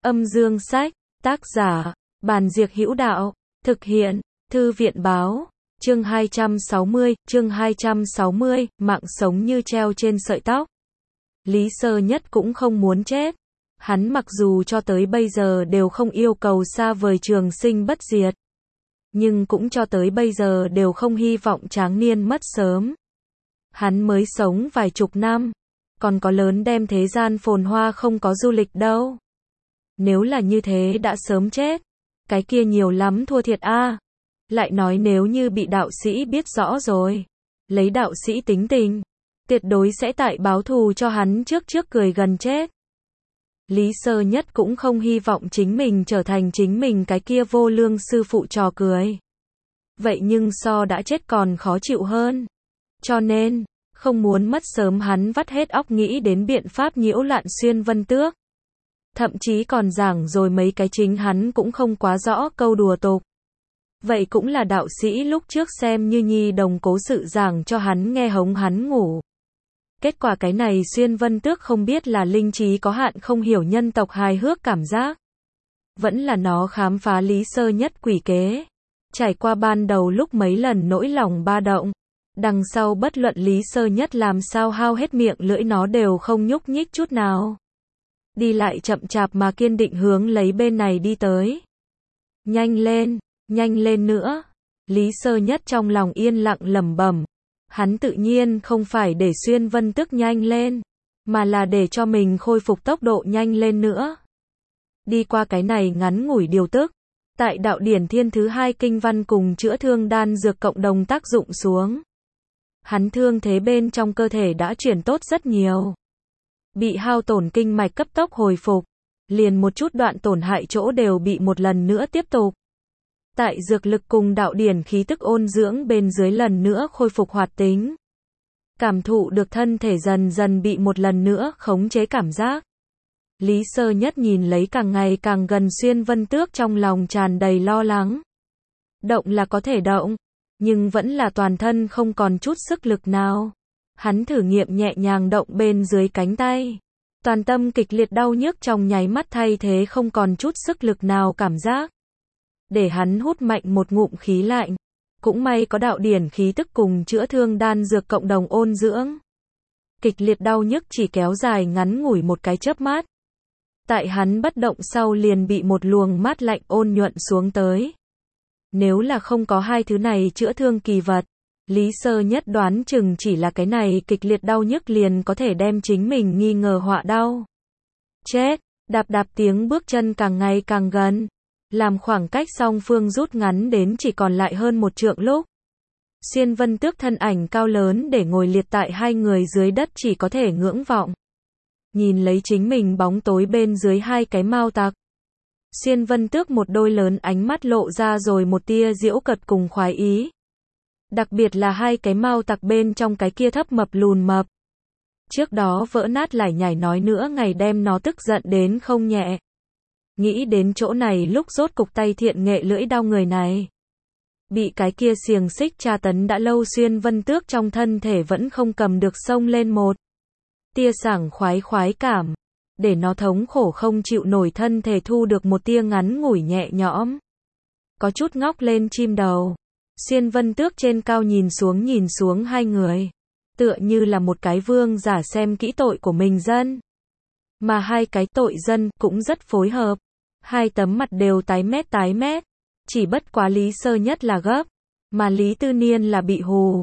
Âm dương sách, tác giả, Bàn Diệc Hữu Đạo, thực hiện, Thư viện báo, chương 260, mạng sống như treo trên sợi tóc. Lý Sơ Nhất cũng không muốn chết. Hắn mặc dù cho tới bây giờ đều không yêu cầu xa vời trường sinh bất diệt, nhưng cũng cho tới bây giờ đều không hy vọng tráng niên mất sớm. Hắn mới sống vài chục năm, còn có lớn đem thế gian phồn hoa không có du lịch đâu. Nếu là như thế đã sớm chết, cái kia nhiều lắm thua thiệt a. Lại nói nếu như bị đạo sĩ biết rõ rồi, lấy đạo sĩ tính tình, tuyệt đối sẽ tại báo thù cho hắn trước cười gần chết. Lý Sơ Nhất cũng không hy vọng chính mình trở thành chính mình cái kia vô lương sư phụ trò cười. Vậy nhưng so đã chết còn khó chịu hơn. Cho nên, không muốn mất sớm hắn vắt hết óc nghĩ đến biện pháp nhiễu loạn Xuyên Vân Tước. Thậm chí còn giảng rồi mấy cái chính hắn cũng không quá rõ câu đùa tục. Vậy cũng là đạo sĩ lúc trước xem như nhi đồng cố sự giảng cho hắn nghe hống hắn ngủ. Kết quả cái này Xuyên Vân Tước không biết là linh trí có hạn không hiểu nhân tộc hài hước cảm giác, vẫn là nó khám phá Lý Sơ Nhất quỷ kế. Trải qua ban đầu lúc mấy lần nỗi lòng ba động, đằng sau bất luận Lý Sơ Nhất làm sao hao hết miệng lưỡi nó đều không nhúc nhích chút nào. Đi lại chậm chạp mà kiên định hướng lấy bên này đi tới. Nhanh lên nữa. Lý Sơ Nhất trong lòng yên lặng lẩm bẩm. Hắn tự nhiên không phải để Xuyên Vân Tước nhanh lên, mà là để cho mình khôi phục tốc độ nhanh lên nữa. Đi qua cái này ngắn ngủi điều tức, tại đạo điển thiên thứ 2 kinh văn cùng chữa thương đan dược cộng đồng tác dụng xuống, hắn thương thế bên trong cơ thể đã chuyển tốt rất nhiều. Bị hao tổn kinh mạch cấp tốc hồi phục, liền một chút đoạn tổn hại chỗ đều bị một lần nữa tiếp tục. Tại dược lực cùng đạo điển khí tức ôn dưỡng bên dưới lần nữa khôi phục hoạt tính. Cảm thụ được thân thể dần dần bị một lần nữa khống chế cảm giác. Lý Sơ Nhất nhìn lấy càng ngày càng gần Xuyên Vân Tước trong lòng tràn đầy lo lắng. Động là có thể động, nhưng vẫn là toàn thân không còn chút sức lực nào. Hắn thử nghiệm nhẹ nhàng động bên dưới cánh tay. Toàn tâm kịch liệt đau nhức trong nháy mắt thay thế không còn chút sức lực nào cảm giác. Để hắn hút mạnh một ngụm khí lạnh. Cũng may có đạo điển khí tức cùng chữa thương đan dược cộng đồng ôn dưỡng. Kịch liệt đau nhức chỉ kéo dài ngắn ngủi một cái chớp mắt. Tại hắn bất động sau liền bị một luồng mát lạnh ôn nhuận xuống tới. Nếu là không có hai thứ này chữa thương kỳ vật, Lý Sơ Nhất đoán chừng chỉ là cái này kịch liệt đau nhức liền có thể đem chính mình nghi ngờ họa đau. Chết, đạp tiếng bước chân càng ngày càng gần, làm khoảng cách song phương rút ngắn đến chỉ còn lại hơn một trượng lúc. Xuyên Vân Tước thân ảnh cao lớn để ngồi liệt tại hai người dưới đất chỉ có thể ngưỡng vọng. Nhìn lấy chính mình bóng tối bên dưới hai cái mao tặc. Xuyên Vân Tước một đôi lớn ánh mắt lộ ra rồi một tia giễu cợt cùng khoái ý. Đặc biệt là hai cái mao tặc bên trong cái kia thấp mập lùn mập. Trước đó vỡ nát lải nhải nói nữa ngày đem nó tức giận đến không nhẹ. Nghĩ đến chỗ này lúc rốt cục tay thiện nghệ lưỡi đau người này. Bị cái kia xiềng xích tra tấn đã lâu Xuyên Vân Tước trong thân thể vẫn không cầm được xông lên một tia sảng khoái cảm. Để nó thống khổ không chịu nổi thân thể thu được một tia ngắn ngủi nhẹ nhõm. Có chút ngóc lên chim đầu. Xuyên Vân Tước trên cao nhìn xuống hai người. Tựa như là một cái vương giả xem kỹ tội của mình dân. Mà hai cái tội dân cũng rất phối hợp. Hai tấm mặt đều tái mét. Chỉ bất quá Lý Sơ Nhất là gấp. Mà Lý Tư Niên là bị hù.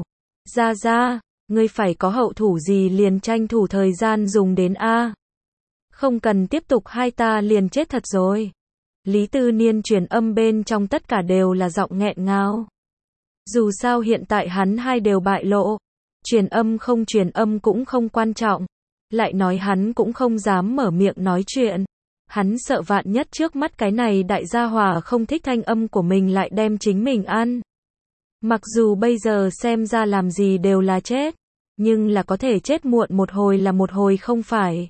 Ra, ngươi phải có hậu thủ gì liền tranh thủ thời gian dùng đến A. Không cần tiếp tục hai ta liền chết thật rồi. Lý Tư Niên truyền âm bên trong tất cả đều là giọng nghẹn ngào. Dù sao hiện tại hắn hai đều bại lộ. Truyền âm không truyền âm cũng không quan trọng. Lại nói hắn cũng không dám mở miệng nói chuyện. Hắn sợ vạn nhất trước mắt cái này đại gia hỏa không thích thanh âm của mình lại đem chính mình ăn. Mặc dù bây giờ xem ra làm gì đều là chết. Nhưng là có thể chết muộn một hồi là một hồi không phải.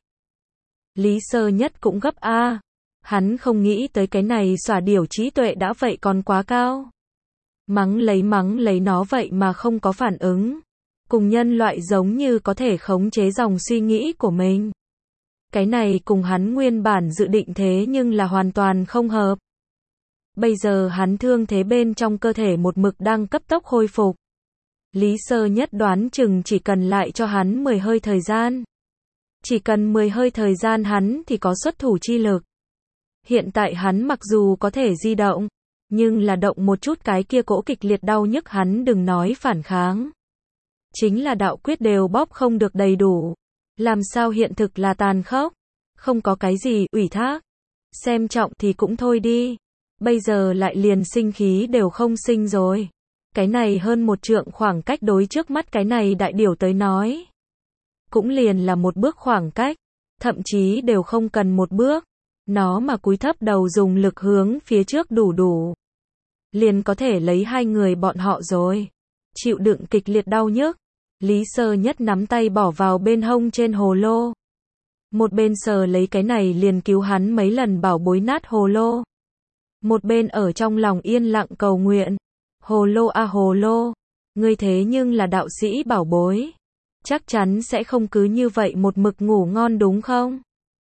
Lý Sơ Nhất cũng gấp a. Hắn không nghĩ tới cái này xỏa điểu trí tuệ đã vậy còn quá cao. Mắng lấy nó vậy mà không có phản ứng. Cùng nhân loại giống như có thể khống chế dòng suy nghĩ của mình. Cái này cùng hắn nguyên bản dự định thế nhưng là hoàn toàn không hợp. Bây giờ hắn thương thế bên trong cơ thể một mực đang cấp tốc hồi phục. Lý Sơ Nhất đoán chừng chỉ cần lại cho hắn 10 hơi thời gian. Chỉ cần 10 hơi thời gian hắn thì có xuất thủ chi lực. Hiện tại hắn mặc dù có thể di động, nhưng là động một chút cái kia cỗ kịch liệt đau nhức hắn đừng nói phản kháng. Chính là đạo quyết đều bóp không được đầy đủ. Làm sao hiện thực là tàn khốc. Không có cái gì ủy thác. Xem trọng thì cũng thôi đi. Bây giờ lại liền sinh khí đều không sinh rồi. Cái này hơn một trượng khoảng cách đối trước mắt cái này đại điểu tới nói. Cũng liền là một bước khoảng cách. Thậm chí đều không cần một bước. Nó mà cúi thấp đầu dùng lực hướng phía trước đủ. Liền có thể lấy hai người bọn họ rồi. Chịu đựng kịch liệt đau nhức. Lý Sơ Nhất nắm tay bỏ vào bên hông trên hồ lô. Một bên sờ lấy cái này liền cứu hắn mấy lần bảo bối nát hồ lô. Một bên ở trong lòng yên lặng cầu nguyện. Hồ lô a hồ lô. Ngươi thế nhưng là đạo sĩ bảo bối. Chắc chắn sẽ không cứ như vậy một mực ngủ ngon đúng không?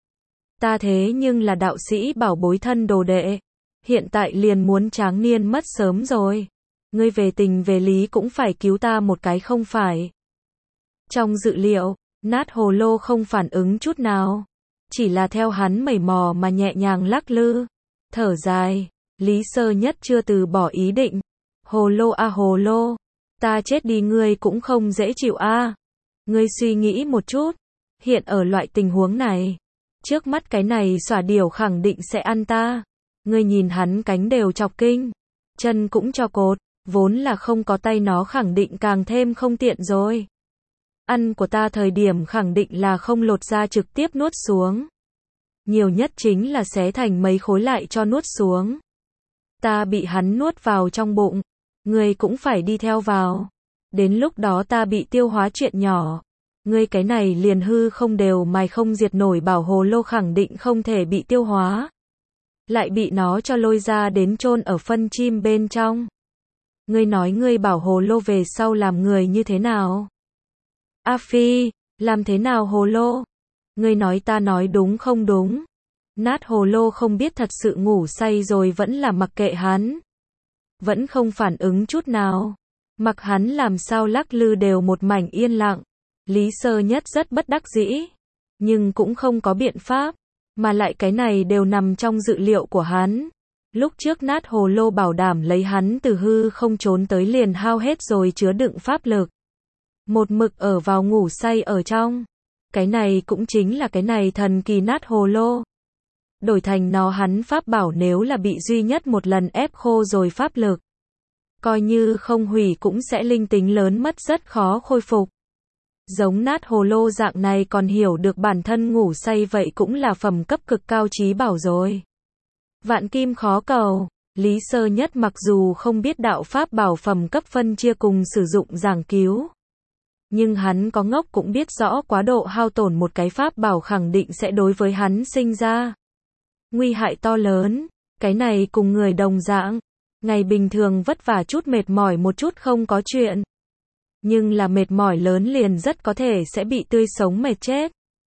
Ta thế nhưng là đạo sĩ bảo bối thân đồ đệ. Hiện tại liền muốn tráng niên mất sớm rồi. Ngươi về tình về lý cũng phải cứu ta một cái không phải. Trong dự liệu, nát hồ lô không phản ứng chút nào. Chỉ là theo hắn mẩy mò mà nhẹ nhàng lắc lư. Thở dài, Lý Sơ Nhất chưa từ bỏ ý định. Hồ lô a hồ lô. Ta chết đi ngươi cũng không dễ chịu a. Ngươi suy nghĩ một chút. Hiện ở loại tình huống này. Trước mắt cái này xỏa điểu khẳng định sẽ ăn ta. Ngươi nhìn hắn cánh đều chọc kinh. Chân cũng cho cột. Vốn là không có tay nó khẳng định càng thêm không tiện rồi. Ăn của ta thời điểm khẳng định là không lột ra trực tiếp nuốt xuống. Nhiều nhất chính là xé thành mấy khối lại cho nuốt xuống. Ta bị hắn nuốt vào trong bụng. Ngươi cũng phải đi theo vào. Đến lúc đó ta bị tiêu hóa chuyện nhỏ. Ngươi cái này liền hư không đều mài không diệt nổi bảo hồ lô khẳng định không thể bị tiêu hóa. Lại bị nó cho lôi ra đến chôn ở phân chim bên trong. Ngươi nói ngươi bảo hồ lô về sau làm người như thế nào? A Phi, làm thế nào hồ lô? Ngươi nói ta nói đúng không đúng? Nát hồ lô không biết thật sự ngủ say rồi vẫn là mặc kệ hắn. Vẫn không phản ứng chút nào. Mặc hắn làm sao lắc lư đều một mảnh yên lặng. Lý Sơ Nhất rất bất đắc dĩ. Nhưng cũng không có biện pháp. Mà lại cái này đều nằm trong dự liệu của hắn. Lúc trước nát hồ lô bảo đảm lấy hắn từ hư không trốn tới liền hao hết rồi chứa đựng pháp lực. Một mực ở vào ngủ say ở trong. Cái này cũng chính là cái này thần kỳ nát hồ lô. Đổi thành nó hắn pháp bảo nếu là bị duy nhất một lần ép khô rồi pháp lực. Coi như không hủy cũng sẽ linh tính lớn mất rất khó khôi phục. Giống nát hồ lô dạng này còn hiểu được bản thân ngủ say vậy cũng là phẩm cấp cực cao trí bảo rồi. Vạn kim khó cầu. Lý Sơ Nhất mặc dù không biết đạo pháp bảo phẩm cấp phân chia cùng sử dụng giảng cứu. Nhưng hắn có ngốc cũng biết rõ quá độ hao tổn một cái pháp bảo khẳng định sẽ đối với hắn sinh ra nguy hại to lớn. Cái này cùng người đồng dạng. Ngày bình thường vất vả chút mệt mỏi một chút không có chuyện. Nhưng là mệt mỏi lớn liền rất có thể sẽ bị tươi sống mệt chết.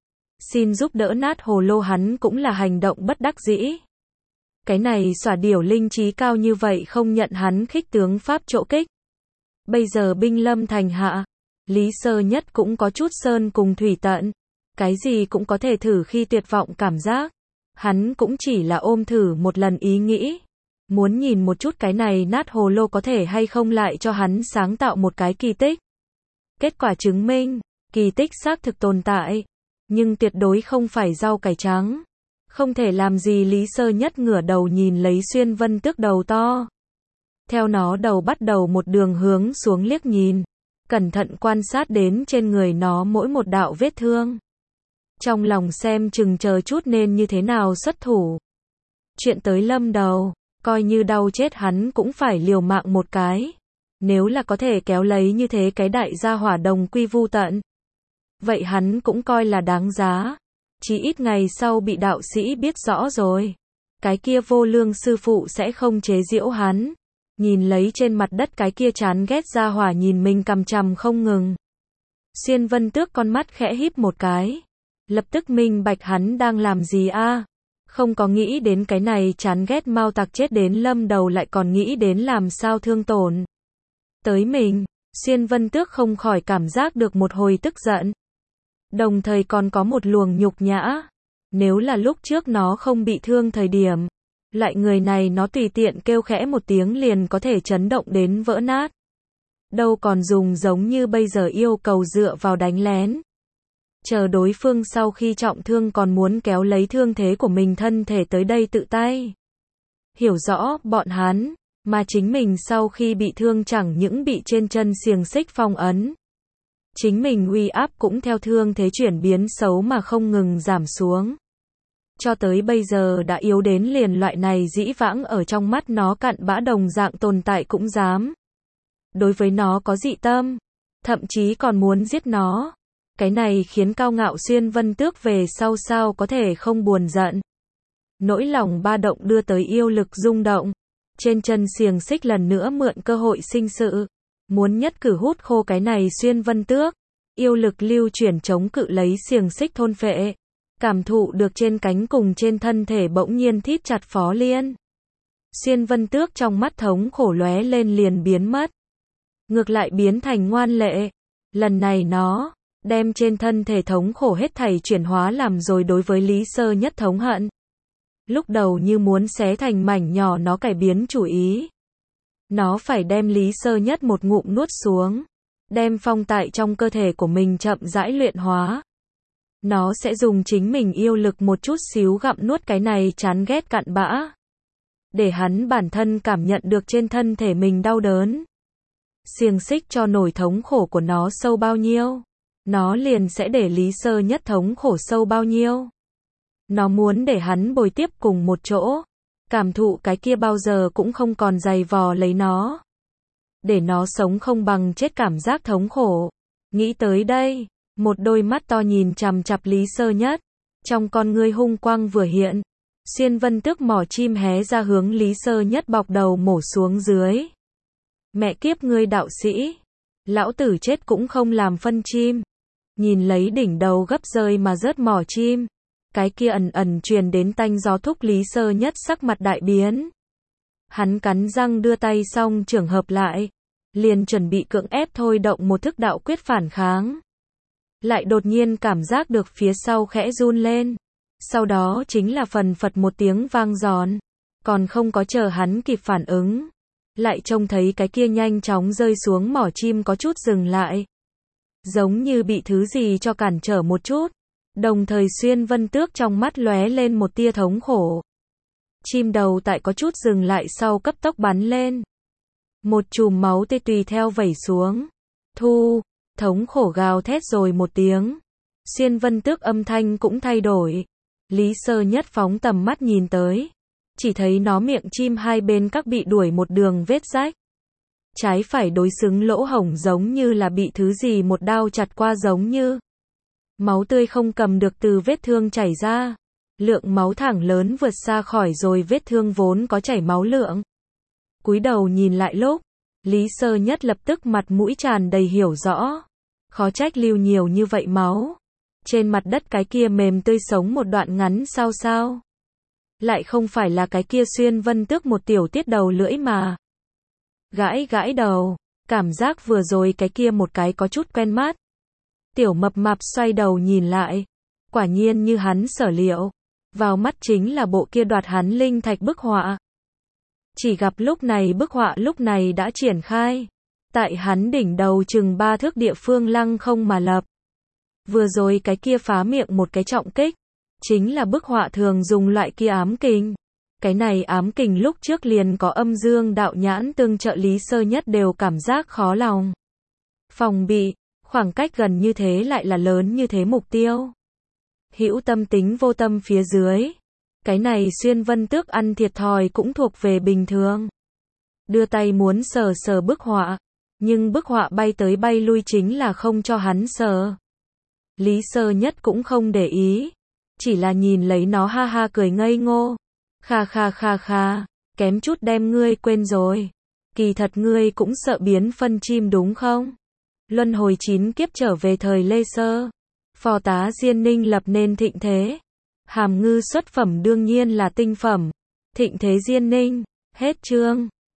Xin giúp đỡ nát hồ lô hắn cũng là hành động bất đắc dĩ. Cái này xỏa điểu linh trí cao như vậy không nhận hắn khích tướng pháp chỗ kích. Bây giờ binh lâm thành hạ. Lý Sơ Nhất cũng có chút sơn cùng thủy tận. Cái gì cũng có thể thử khi tuyệt vọng cảm giác. Hắn cũng chỉ là ôm thử một lần ý nghĩ. Muốn nhìn một chút cái này nát hồ lô có thể hay không lại cho hắn sáng tạo một cái kỳ tích. Kết quả chứng minh, kỳ tích xác thực tồn tại. Nhưng tuyệt đối không phải rau cải trắng. Không thể làm gì Lý Sơ Nhất ngửa đầu nhìn lấy Xuyên Vân Tước đầu to. Theo nó đầu bắt đầu một đường hướng xuống liếc nhìn. Cẩn thận quan sát đến trên người nó mỗi một đạo vết thương. Trong lòng xem chừng chờ chút nên như thế nào xuất thủ. Chuyện tới lâm đầu, coi như đau chết hắn cũng phải liều mạng một cái. Nếu là có thể kéo lấy như thế cái đại gia hỏa đồng quy vu tận. Vậy hắn cũng coi là đáng giá. Chỉ ít ngày sau bị đạo sĩ biết rõ rồi. Cái kia vô lương sư phụ sẽ không chế giễu hắn. Nhìn lấy trên mặt đất cái kia chán ghét gia hỏa nhìn mình cằm chằm không ngừng. Xuyên Vân Tước con mắt khẽ híp một cái. Lập tức minh bạch hắn đang làm gì a. Không có nghĩ đến cái này chán ghét Mao tặc chết đến lâm đầu lại còn nghĩ đến làm sao thương tổn tới mình. Xuyên Vân Tước không khỏi cảm giác được một hồi tức giận. Đồng thời còn có một luồng nhục nhã. Nếu là lúc trước nó không bị thương thời điểm, loại người này nó tùy tiện kêu khẽ một tiếng liền có thể chấn động đến vỡ nát. Đâu còn dùng giống như bây giờ yêu cầu dựa vào đánh lén. Chờ đối phương sau khi trọng thương còn muốn kéo lấy thương thế của mình thân thể tới đây tự tay. Hiểu rõ bọn hắn, mà chính mình sau khi bị thương chẳng những bị trên chân xiềng xích phong ấn. Chính mình uy áp cũng theo thương thế chuyển biến xấu mà không ngừng giảm xuống. Cho tới bây giờ đã yếu đến liền loại này dĩ vãng ở trong mắt nó cặn bã đồng dạng tồn tại cũng dám. Đối với nó có dị tâm, thậm chí còn muốn giết nó. Cái này khiến cao ngạo Xuyên Vân Tước về sau sao có thể không buồn giận. Nỗi lòng ba động đưa tới yêu lực rung động. Trên chân xiềng xích lần nữa mượn cơ hội sinh sự. Muốn nhất cử hút khô cái này Xuyên Vân Tước. Yêu lực lưu chuyển chống cự lấy xiềng xích thôn phệ. Cảm thụ được trên cánh cùng trên thân thể bỗng nhiên thít chặt Phó Liên. Xuyên Vân Tước trong mắt thống khổ lóe lên liền biến mất. Ngược lại biến thành ngoan lệ. Lần này nó đem trên thân thể thống khổ hết thảy chuyển hóa làm rồi đối với Lý Sơ Nhất thống hận. Lúc đầu như muốn xé thành mảnh nhỏ nó cải biến chủ ý. Nó phải đem Lý Sơ Nhất một ngụm nuốt xuống. Đem phong tại trong cơ thể của mình chậm rãi luyện hóa. Nó sẽ dùng chính mình yêu lực một chút xíu gặm nuốt cái này chán ghét cặn bã. Để hắn bản thân cảm nhận được trên thân thể mình đau đớn. Xiềng xích cho nổi thống khổ của nó sâu bao nhiêu. Nó liền sẽ để Lý Sơ Nhất thống khổ sâu bao nhiêu. Nó muốn để hắn bồi tiếp cùng một chỗ. Cảm thụ cái kia bao giờ cũng không còn dày vò lấy nó. Để nó sống không bằng chết cảm giác thống khổ. Nghĩ tới đây, một đôi mắt to nhìn chằm chằm Lý Sơ Nhất. Trong con ngươi hung quang vừa hiện. Xuyên Vân Tước mỏ chim hé ra hướng Lý Sơ Nhất bọc đầu mổ xuống dưới. Mẹ kiếp ngươi đạo sĩ. Lão tử chết cũng không làm phân chim. Nhìn lấy đỉnh đầu gấp rơi mà rớt mỏ chim. Cái kia ẩn ẩn truyền đến tanh gió thúc Lý Sơ Nhất sắc mặt đại biến. Hắn cắn răng đưa tay xong trường hợp lại. Liền chuẩn bị cưỡng ép thôi động một thức đạo quyết phản kháng. Lại đột nhiên cảm giác được phía sau khẽ run lên. Sau đó chính là phần phật một tiếng vang giòn. Còn không có chờ hắn kịp phản ứng. Lại trông thấy cái kia nhanh chóng rơi xuống mỏ chim có chút dừng lại. Giống như bị thứ gì cho cản trở một chút. Đồng thời Xuyên Vân Tước trong mắt lóe lên một tia thống khổ. Chim đầu tại có chút dừng lại sau cấp tốc bắn lên. Một chùm máu tươi tùy theo vẩy xuống. Thu, thống khổ gào thét rồi một tiếng. Xuyên Vân Tước âm thanh cũng thay đổi. Lý Sơ Nhất phóng tầm mắt nhìn tới. Chỉ thấy nó miệng chim hai bên các bị đuổi một đường vết rách. Trái phải đối xứng lỗ hổng giống như là bị thứ gì một đao chặt qua giống như. Máu tươi không cầm được từ vết thương chảy ra. Lượng máu thẳng lớn vượt xa khỏi rồi vết thương vốn có chảy máu lượng. Cúi đầu nhìn lại lúc. Lý Sơ Nhất lập tức mặt mũi tràn đầy hiểu rõ. Khó trách lưu nhiều như vậy máu. Trên mặt đất cái kia mềm tươi sống một đoạn ngắn sao. Lại không phải là cái kia Xuyên Vân Tước một tiểu tiết đầu lưỡi mà. Gãi gãi đầu. Cảm giác vừa rồi cái kia một cái có chút quen mắt. Tiểu mập mạp xoay đầu nhìn lại. Quả nhiên như hắn sở liệu. Vào mắt chính là bộ kia đoạt hắn linh thạch bức họa. Chỉ gặp lúc này bức họa lúc này đã triển khai. Tại hắn đỉnh đầu chừng 3 thước địa phương lăng không mà lập. Vừa rồi cái kia phá miệng một cái trọng kích. Chính là bức họa thường dùng loại kia ám kình. Cái này ám kình lúc trước liền có âm dương đạo nhãn tương trợ Lý Sơ Nhất đều cảm giác khó lòng. Phòng bị, khoảng cách gần như thế lại là lớn như thế mục tiêu. Hữu tâm tính vô tâm phía dưới. Cái này Xuyên Vân Tước ăn thiệt thòi cũng thuộc về bình thường. Đưa tay muốn sờ sờ bức họa. Nhưng bức họa bay tới bay lui chính là không cho hắn sờ. Lý Sơ Nhất cũng không để ý. Chỉ là nhìn lấy nó ha ha cười ngây ngô. Kha, kém chút đem ngươi quên rồi. Kỳ thật ngươi cũng sợ biến phân chim đúng không? Luân hồi 9 kiếp trở về thời Lê Sơ. Phò tá Diên Ninh lập nên thịnh thế. Hàm ngư xuất phẩm đương nhiên là tinh phẩm. Thịnh thế Diên Ninh. Hết chương.